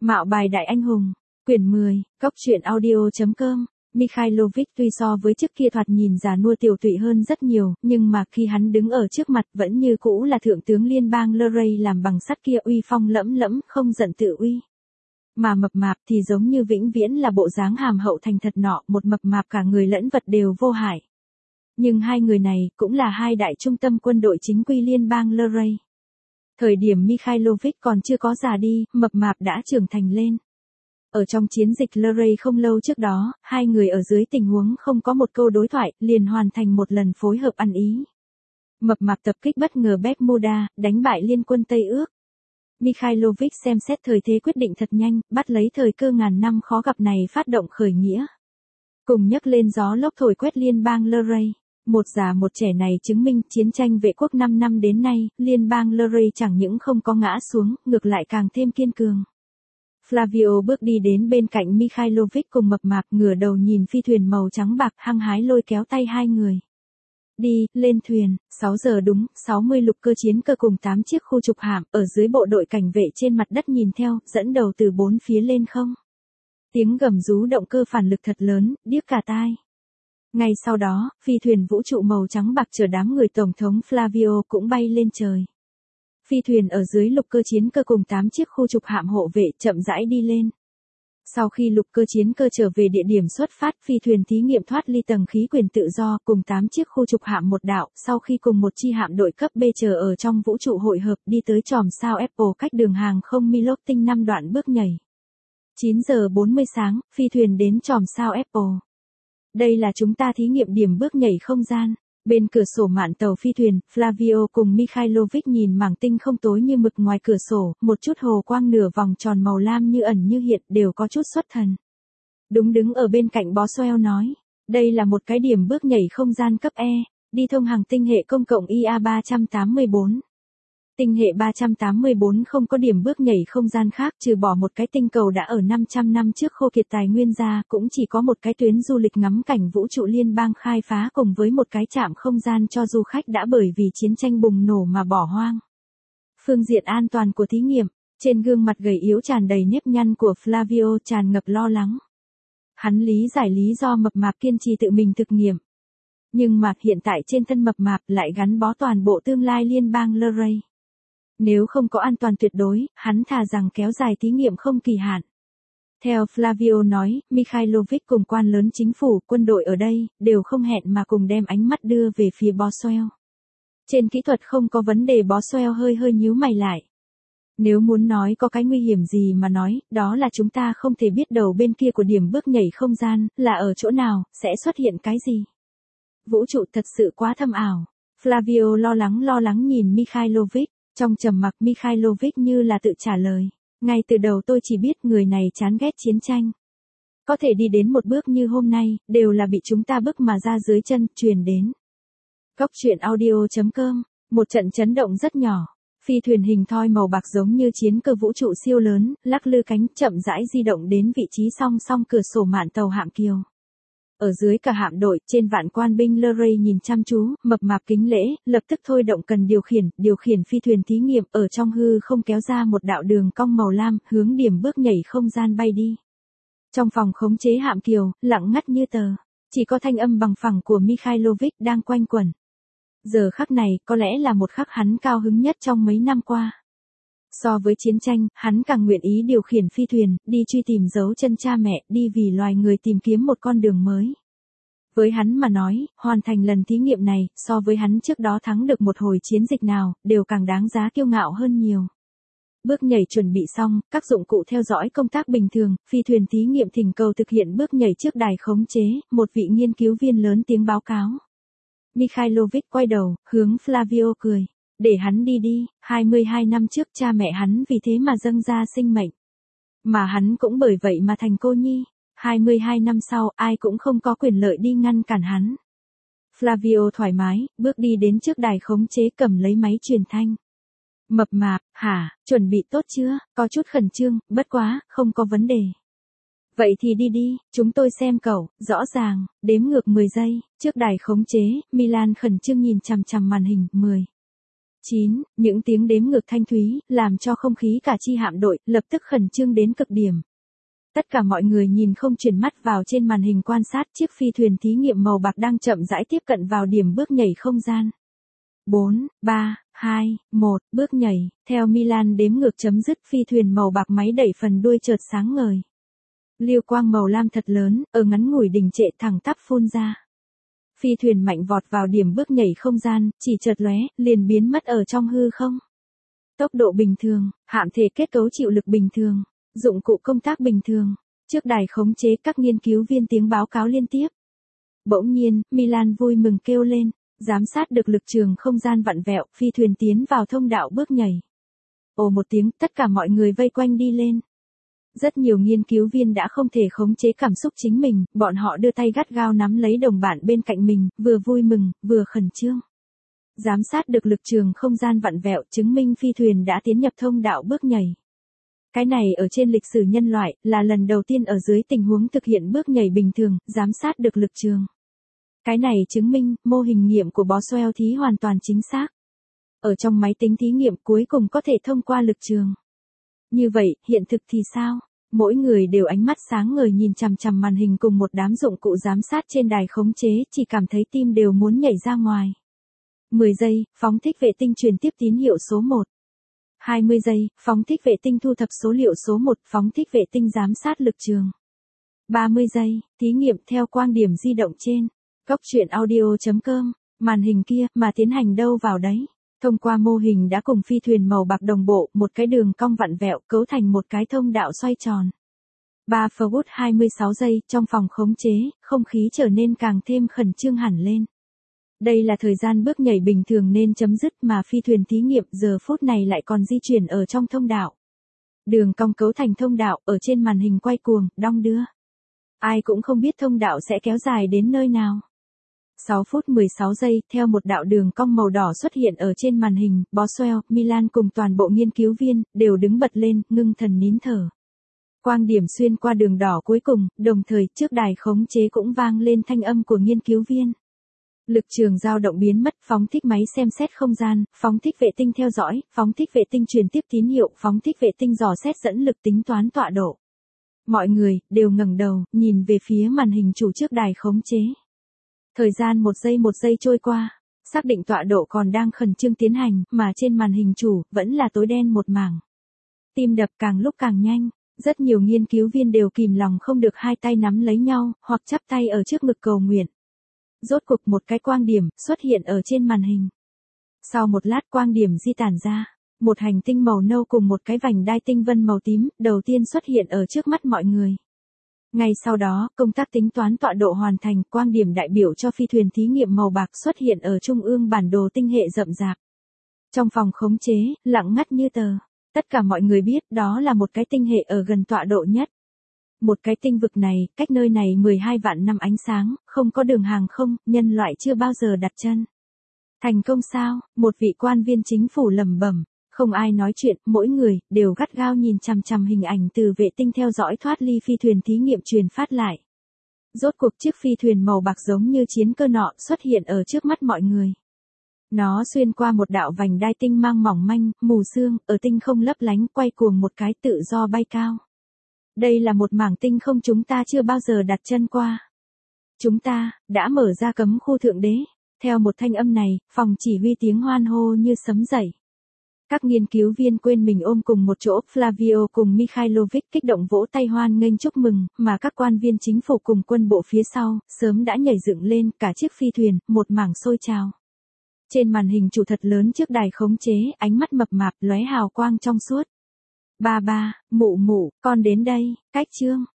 Mạo bài đại anh hùng, quyển 10, Cóc truyện audio.com. Mikhailovich tuy so với trước kia thoạt nhìn già nua tiểu tụy hơn rất nhiều, nhưng mà khi hắn đứng ở trước mặt vẫn như cũ là thượng tướng liên bang Luray làm bằng sắt kia, uy phong lẫm lẫm, không giận tự uy. Mà mập mạp thì giống như vĩnh viễn là bộ dáng hàm hậu thành thật nọ, một mập mạp cả người lẫn vật đều vô hại. Nhưng hai người này cũng là hai đại trung tâm quân đội chính quy liên bang Luray. Thời điểm Mikhailovich còn chưa có già đi, mập mạp đã trưởng thành lên. Ở trong chiến dịch Luray không lâu trước đó, hai người ở dưới tình huống không có một câu đối thoại, liền hoàn thành một lần phối hợp ăn ý. Mập mạp tập kích bất ngờ Bermuda, đánh bại liên quân Tây Ước. Mikhailovich xem xét thời thế quyết định thật nhanh, bắt lấy thời cơ ngàn năm khó gặp này phát động khởi nghĩa. Cùng nhấc lên gió lốc thổi quét liên bang Luray. Một già một trẻ này chứng minh chiến tranh vệ quốc 5 năm đến nay, liên bang Luray chẳng những không có ngã xuống, ngược lại càng thêm kiên cường. Flavio bước đi đến bên cạnh Mikhailovich cùng mập mạp, ngửa đầu nhìn phi thuyền màu trắng bạc, hăng hái lôi kéo tay hai người. Đi, lên thuyền, 6 giờ đúng, 60 lục cơ chiến cơ cùng 8 chiếc khu trục hạm, ở dưới bộ đội cảnh vệ trên mặt đất nhìn theo, dẫn đầu từ bốn phía lên không. Tiếng gầm rú động cơ phản lực thật lớn, điếc cả tai. Ngay sau đó, phi thuyền vũ trụ màu trắng bạc chở đám người Tổng thống Flavio cũng bay lên trời. Phi thuyền ở dưới lục cơ chiến cơ cùng 8 chiếc khu trục hạm hộ vệ chậm rãi đi lên. Sau khi lục cơ chiến cơ trở về địa điểm xuất phát, phi thuyền thí nghiệm thoát ly tầng khí quyển tự do cùng 8 chiếc khu trục hạm một đạo, sau khi cùng một chi hạm đội cấp B chờ ở trong vũ trụ hội hợp đi tới chòm sao Apple cách đường hàng không Milot tinh 5 đoạn bước nhảy. 9 giờ 40 sáng, phi thuyền đến chòm sao Apple. Đây là chúng ta thí nghiệm điểm bước nhảy không gian. Bên cửa sổ mạn tàu phi thuyền, Flavio cùng Mikhailovich nhìn mảng tinh không tối như mực ngoài cửa sổ, một chút hồ quang nửa vòng tròn màu lam như ẩn như hiện, đều có chút xuất thần. Đúng, đứng ở bên cạnh Boswell nói, đây là một cái điểm bước nhảy không gian cấp E, đi thông hàng tinh hệ công cộng IA 384. Tinh hệ 384 không có điểm bước nhảy không gian khác, trừ bỏ một cái tinh cầu đã ở 500 năm trước khô kiệt tài nguyên ra, cũng chỉ có một cái tuyến du lịch ngắm cảnh vũ trụ liên bang khai phá cùng với một cái trạm không gian cho du khách đã bởi vì chiến tranh bùng nổ mà bỏ hoang. Phương diện an toàn của thí nghiệm, trên gương mặt gầy yếu tràn đầy nếp nhăn của Flavio tràn ngập lo lắng. Hắn lý giải lý do mập mạp kiên trì tự mình thực nghiệm. Nhưng mà hiện tại trên thân mập mạp lại gắn bó toàn bộ tương lai liên bang Luray. Nếu không có an toàn tuyệt đối, hắn thà rằng kéo dài thí nghiệm không kỳ hạn. Theo Flavio nói, Mikhailovich cùng quan lớn chính phủ, quân đội ở đây, đều không hẹn mà cùng đem ánh mắt đưa về phía Boswell. Trên kỹ thuật không có vấn đề, Boswell hơi nhíu mày lại. Nếu muốn nói có cái nguy hiểm gì mà nói, đó là chúng ta không thể biết đầu bên kia của điểm bước nhảy không gian, là ở chỗ nào, sẽ xuất hiện cái gì. Vũ trụ thật sự quá thâm ảo. Flavio lo lắng nhìn Mikhailovich. Trong trầm mặc, Mikhailovich như là tự trả lời. Ngay từ đầu tôi chỉ biết người này chán ghét chiến tranh. Có thể đi đến một bước như hôm nay, đều là bị chúng ta bức mà ra dưới chân, truyền đến. Cóc truyện audio.com. Một trận chấn động rất nhỏ. Phi thuyền hình thoi màu bạc giống như chiến cơ vũ trụ siêu lớn, lắc lư cánh chậm rãi di động đến vị trí song song cửa sổ mạn tàu hạm kiều. Ở dưới cả hạm đội, trên vạn quan binh Luray nhìn chăm chú, mập mạp kính lễ, lập tức thôi động cần điều khiển phi thuyền thí nghiệm, ở trong hư không kéo ra một đạo đường cong màu lam, hướng điểm bước nhảy không gian bay đi. Trong phòng khống chế hạm kiều, lặng ngắt như tờ, chỉ có thanh âm bằng phẳng của Mikhailovich đang quanh quẩn. Giờ khắc này, có lẽ là một khắc hắn cao hứng nhất trong mấy năm qua. So với chiến tranh, hắn càng nguyện ý điều khiển phi thuyền, đi truy tìm dấu chân cha mẹ, đi vì loài người tìm kiếm một con đường mới. Với hắn mà nói, hoàn thành lần thí nghiệm này, so với hắn trước đó thắng được một hồi chiến dịch nào, đều càng đáng giá kiêu ngạo hơn nhiều. Bước nhảy chuẩn bị xong, các dụng cụ theo dõi công tác bình thường, phi thuyền thí nghiệm thỉnh cầu thực hiện bước nhảy trước đài khống chế, một vị nghiên cứu viên lớn tiếng báo cáo. Mikhailovich quay đầu, hướng Flavio cười. Để hắn đi, 22 năm trước cha mẹ hắn vì thế mà dâng ra sinh mệnh. Mà hắn cũng bởi vậy mà thành cô nhi. 22 năm sau, ai cũng không có quyền lợi đi ngăn cản hắn. Flavio thoải mái, bước đi đến trước đài khống chế, cầm lấy máy truyền thanh. Mập mạp, hả, chuẩn bị tốt chưa? Có chút khẩn trương, bất quá, không có vấn đề. Vậy thì đi, chúng tôi xem cậu, rõ ràng, đếm ngược 10 giây, trước đài khống chế, Milan khẩn trương nhìn chằm chằm màn hình, 10. 9, những tiếng đếm ngược thanh thúy, làm cho không khí cả chi hạm đội, lập tức khẩn trương đến cực điểm. Tất cả mọi người nhìn không chuyển mắt vào trên màn hình quan sát chiếc phi thuyền thí nghiệm màu bạc đang chậm rãi tiếp cận vào điểm bước nhảy không gian. 4, 3, 2, 1, bước nhảy, theo Milan đếm ngược chấm dứt phi thuyền màu bạc máy đẩy phần đuôi chợt sáng ngời. Liêu quang màu lam thật lớn, ở ngắn ngủi đình trệ thẳng tắp phun ra. Phi thuyền mạnh vọt vào điểm bước nhảy không gian, chỉ chợt lóe, liền biến mất ở trong hư không. Tốc độ bình thường, hạm thể kết cấu chịu lực bình thường, dụng cụ công tác bình thường. Trước đài khống chế các nghiên cứu viên tiếng báo cáo liên tiếp. Bỗng nhiên, Milan vui mừng kêu lên, giám sát được lực trường không gian vặn vẹo, phi thuyền tiến vào thông đạo bước nhảy. Ồ một tiếng, tất cả mọi người vây quanh đi lên. Rất nhiều nghiên cứu viên đã không thể khống chế cảm xúc chính mình, bọn họ đưa tay gắt gao nắm lấy đồng bạn bên cạnh mình, vừa vui mừng, vừa khẩn trương. Giám sát được lực trường không gian vặn vẹo chứng minh phi thuyền đã tiến nhập thông đạo bước nhảy. Cái này ở trên lịch sử nhân loại, là lần đầu tiên ở dưới tình huống thực hiện bước nhảy bình thường, giám sát được lực trường. Cái này chứng minh, mô hình nghiệm của Boswell thí hoàn toàn chính xác. Ở trong máy tính thí nghiệm cuối cùng có thể thông qua lực trường. Như vậy, hiện thực thì sao? Mỗi người đều ánh mắt sáng ngời nhìn chằm chằm màn hình cùng một đám dụng cụ giám sát trên đài khống chế, chỉ cảm thấy tim đều muốn nhảy ra ngoài. 10 giây, phóng thích vệ tinh truyền tiếp tín hiệu số 1. 20 giây, phóng thích vệ tinh thu thập số liệu số 1, phóng thích vệ tinh giám sát lực trường. 30 giây, thí nghiệm theo quang điểm di động trên. Góc truyện audio.com, màn hình kia, mà tiến hành đâu vào đấy. Thông qua mô hình đã cùng phi thuyền màu bạc đồng bộ, một cái đường cong vặn vẹo cấu thành một cái thông đạo xoay tròn. 3 phút 26 giây, trong phòng khống chế, không khí trở nên càng thêm khẩn trương hẳn lên. Đây là thời gian bước nhảy bình thường nên chấm dứt mà phi thuyền thí nghiệm giờ phút này lại còn di chuyển ở trong thông đạo. Đường cong cấu thành thông đạo ở trên màn hình quay cuồng, đong đưa. Ai cũng không biết thông đạo sẽ kéo dài đến nơi nào. 6 phút 16 giây, theo một đạo đường cong màu đỏ xuất hiện ở trên màn hình, Boswell, Milan cùng toàn bộ nghiên cứu viên, đều đứng bật lên, ngưng thần nín thở. Quang điểm xuyên qua đường đỏ cuối cùng, đồng thời trước đài khống chế cũng vang lên thanh âm của nghiên cứu viên. Lực trường dao động biến mất, phóng thích máy xem xét không gian, phóng thích vệ tinh theo dõi, phóng thích vệ tinh truyền tiếp tín hiệu, phóng thích vệ tinh dò xét dẫn lực tính toán tọa độ. Mọi người, đều ngẩng đầu, nhìn về phía màn hình chủ trước đài khống chế. Thời gian một giây trôi qua, xác định tọa độ còn đang khẩn trương tiến hành, mà trên màn hình chủ, vẫn là tối đen một mảng. Tim đập càng lúc càng nhanh, rất nhiều nghiên cứu viên đều kìm lòng không được hai tay nắm lấy nhau, hoặc chắp tay ở trước ngực cầu nguyện. Rốt cuộc một cái quang điểm, xuất hiện ở trên màn hình. Sau một lát quang điểm di tản ra, một hành tinh màu nâu cùng một cái vành đai tinh vân màu tím, đầu tiên xuất hiện ở trước mắt mọi người. Ngay sau đó, công tác tính toán tọa độ hoàn thành, quang điểm đại biểu cho phi thuyền thí nghiệm màu bạc xuất hiện ở trung ương bản đồ tinh hệ rậm rạp. Trong phòng khống chế, lặng ngắt như tờ. Tất cả mọi người biết đó là một cái tinh hệ ở gần tọa độ nhất. Một cái tinh vực này, cách nơi này 12 vạn năm ánh sáng, không có đường hàng không, nhân loại chưa bao giờ đặt chân. Thành công sao? Một vị quan viên chính phủ lẩm bẩm. Không ai nói chuyện, mỗi người, đều gắt gao nhìn chằm chằm hình ảnh từ vệ tinh theo dõi thoát ly phi thuyền thí nghiệm truyền phát lại. Rốt cuộc chiếc phi thuyền màu bạc giống như chiến cơ nọ xuất hiện ở trước mắt mọi người. Nó xuyên qua một đạo vành đai tinh mang mỏng manh, mù sương, ở tinh không lấp lánh quay cuồng một cái tự do bay cao. Đây là một mảng tinh không chúng ta chưa bao giờ đặt chân qua. Chúng ta, đã mở ra cấm khu thượng đế. Theo một thanh âm này, phòng chỉ huy tiếng hoan hô như sấm dậy. Các nghiên cứu viên quên mình ôm cùng một chỗ, Flavio cùng Mikhailovic kích động vỗ tay hoan nghênh chúc mừng, mà các quan viên chính phủ cùng quân bộ phía sau, sớm đã nhảy dựng lên cả chiếc phi thuyền, một mảng sôi trào. Trên màn hình chủ thật lớn trước đài khống chế, ánh mắt mập mạp lóe hào quang trong suốt. Ba, mụ, con đến đây, cách chương.